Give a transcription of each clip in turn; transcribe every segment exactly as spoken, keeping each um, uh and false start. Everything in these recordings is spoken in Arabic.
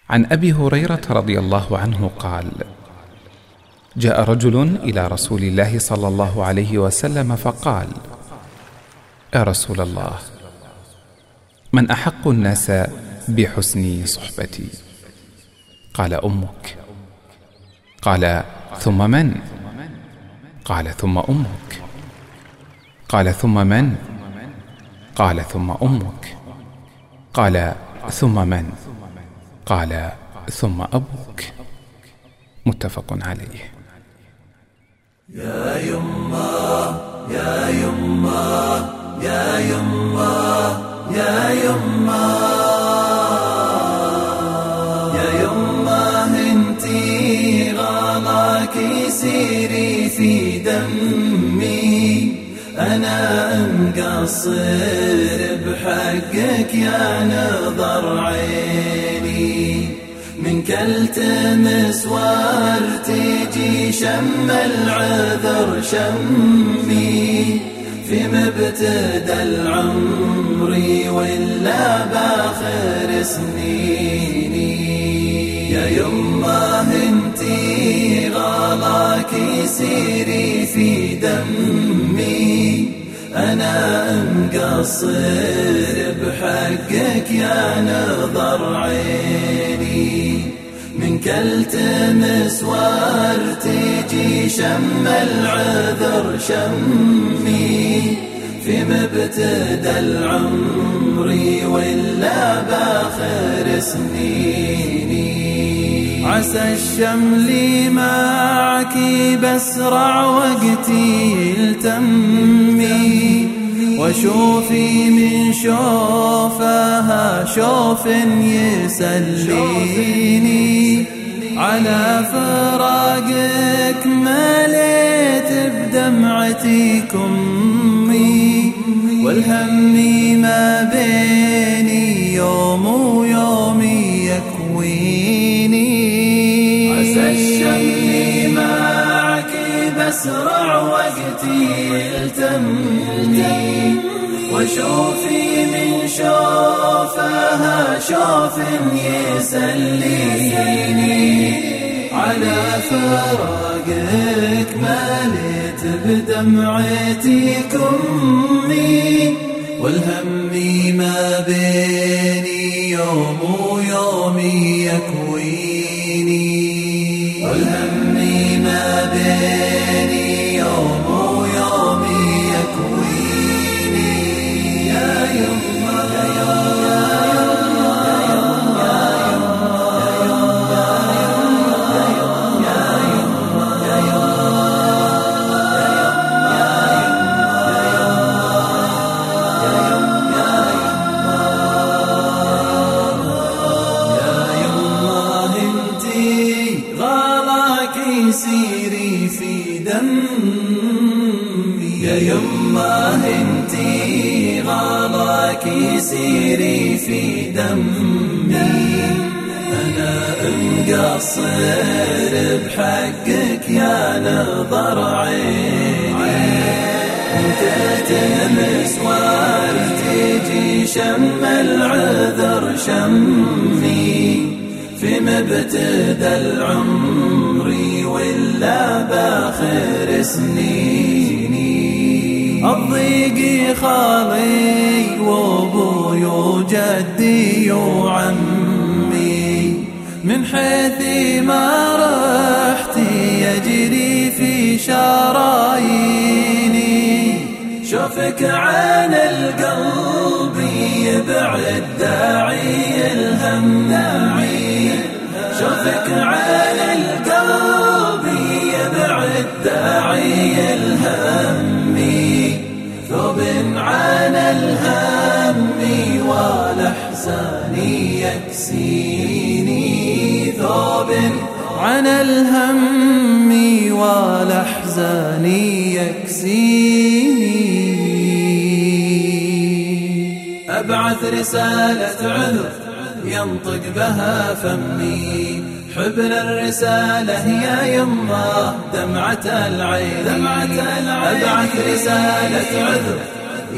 عن أبي هريرة رضي الله عنه قال: جاء رجل إلى رسول الله صلى الله عليه وسلم فقال: يا رسول الله، من أحق الناس بحسن صحبتي؟ قال: أمك. قال: ثم من؟ قال: ثم أمك. قال: ثم من؟ قال: ثم أمك. قال: ثم من؟ قال: ثم أبوك. متفق عليه. يا يمه يا يمه يا يمه يا يمه يا يمه انتي غلاكي سيري في دمي، أنا مقصر بحقك يا نظر عيني، منك التمس وارتجي شم العذر شمي، في مبتدى العمر ولا باخر سنيني. يا يمه انتي غلاكي سيري في دمي، أنا مقصر بحقك يا نظر عيني، منك التمس وارتجي شم العذر شمي، في مبتدى العمر ولا باخر سنيني. عسى الشمل معك بسرع وقتي يلتمي، وشوفي من شوفها شوف يسليني، على فراقك مليت بدمعتي كمي، والهم ما بيني يوم ويومي يكويني. عسى الشمل معك بسرع وقتي يلتمي، وشوفي من شوفها شوف يسليني، على فراقك مليت بدمعتي كمي، والهم ما بيني يوم ويومي يكويني، والهم ما بيني يوم ويومي يكويني. يا يمه يا سيري في دمي، يا يمه انتي غلاكي سيري في دمي، أنا مقصر بحقك يا نظر عيني، انت تلمس وارتجي شم العذر شمي، في مبتدى العمر ولا باخر سنيني. الضيق خالي وابوي وجدي وعمي، من حيث ما رحت يجري في شراييني، شوفك عن القلب يبعد داعي الهم داعي، شوفك على القلب يبعد داعي الهم، ثوب عن الهم والأحزان يكسيني، ثوب عن الهم والأحزان يكسيني. أبعث رسالة عذر ينطق بها فمي، حبل الرسالة يا يمه دمعة العين، دمعة العين. أبعث رسالة عذر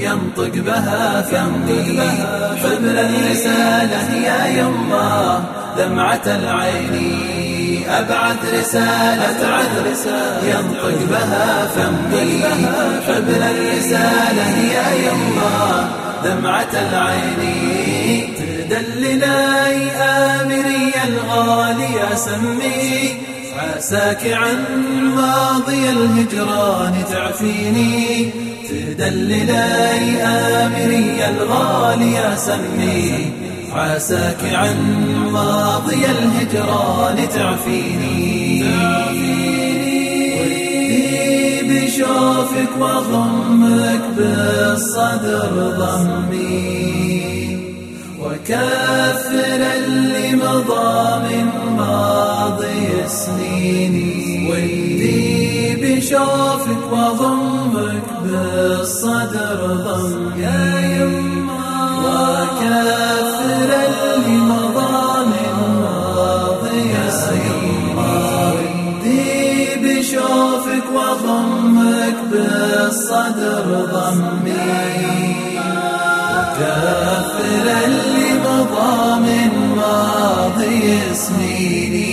ينطق بها فمي، حبل الرسالة يا يمه دمعة العين. أبعث رسالة عذر ينطق بها فمي، حبل الرسالة يا يما دمعة العين. تدللي آمري الغالي سمي، عساك عن ماضي الهجران تعفيني. تدللي آمري الغالي سمي، عساك عن ماضي الهجران تعفيني. ودي بشوفك وضمك بالصدر ضمي، وكافر اللي مضى من ماضي سنيني. ودي بشوفك وضمك بالصدر ضمي يا يما، وكافر اللي مضى من ماضي سنيني. ودي بشوفك وضمك بالصدر ضمي، كافر اللي مضى من ماضي سنيني.